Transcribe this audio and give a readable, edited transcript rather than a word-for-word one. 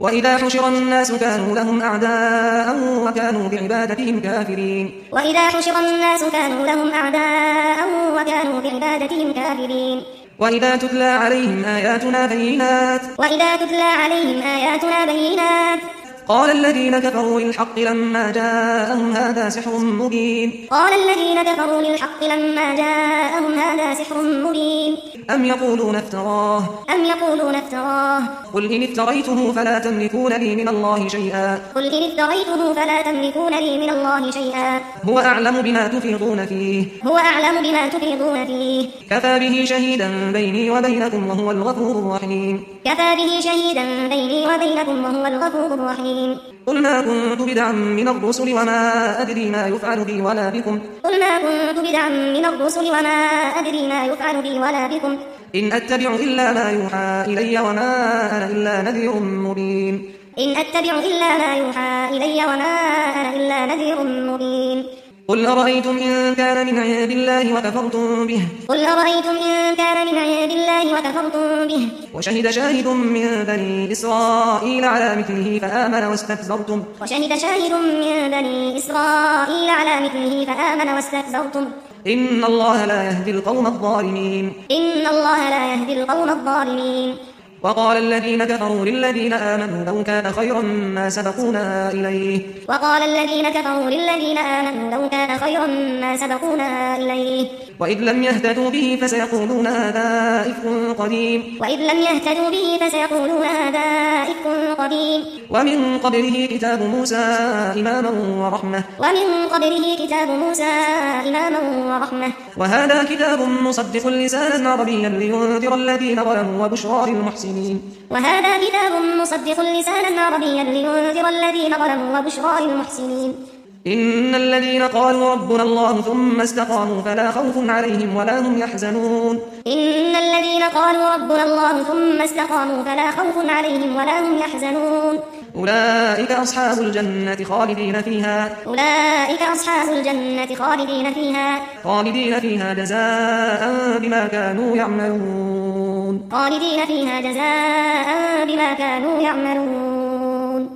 وإذا حشر الناس كانوا لهم أعداء وكانوا بعبادتهم كافرين وإذا حشر الناس كانوا لهم أعداء وكانوا بعبادتهم كافرين وإذا تتلى عليهم آياتنا بينات قال الذين كفروا للحق لما جاءهم هذا سحر مبين أم يقولون افتراه قل إن افتريته فلا تملكون لي من الله شيئا هو أعلم بما تفيضون فيه كفى به شهيدا بيني وبينكم وهو الغفور الرحيم قل ما كنت بدعا من الرسل وما أدري ما يفعل بي ولا بكم إن أتبع إلا ما يوحى إلي وما أنا إلا نذير مبين قل أرأيتم إن كان من عند الله وكفرتم به وشهد شاهد من بني إسرائيل على مثله فآمن واستكبرتم إن الله لا يهدي القوم الظالمين وقال الذين كفروا للذين آمنوا لو كان خيرا ما سبقونا إليه وإذ لم يهتدوا به فسيقولون هذا إفك قديم ومن قبله كتاب موسى إماما ورحمة وهذا كتاب مصدق لسانا عربيا لينذر الذين ظلموا وبشرى للمحسنين إن الذين قالوا ربنا الله ثم استقاموا فلا خوف عليهم ولا هم يحزنون أولئك أصحاب الجنة خالدين فيها جزاء بما كانوا يعملون